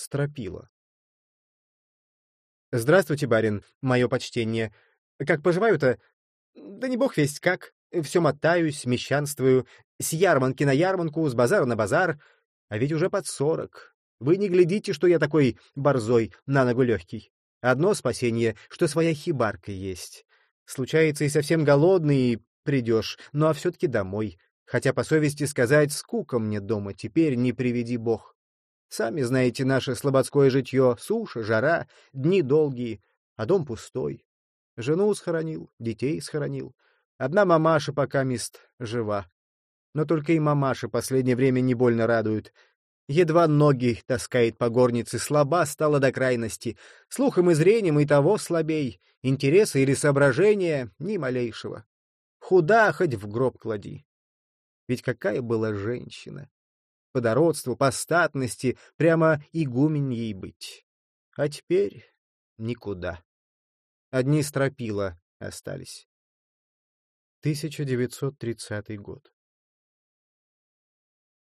Стропила. «Здравствуйте, барин, мое почтение. Как поживаю-то? Да не бог весть как. Все мотаюсь, мещанствую, с ярманки на ярманку, с базара на базар. А ведь уже под 40. Вы не глядите, что я такой борзой, на ногу легкий. Одно спасение, что своя хибарка есть. Случается и совсем голодный, и придешь, ну а все-таки домой. Хотя, по совести сказать, скука мне дома теперь, не приведи бог. Сами знаете наше слободское житье, суша, жара, дни долгие, а дом пустой. Жену схоронил, детей схоронил. Одна мамаша пока мест жива. Но только и мамаша последнее время не больно радует. Едва ноги таскает по горнице, слаба стала до крайности. Слухом и зрением и того слабей. Интереса или соображения ни малейшего. Худа хоть в гроб клади. Ведь какая была женщина! По дородству, по статности, прямо игуменьей быть. А теперь никуда. Одни стропила остались. 1930 год.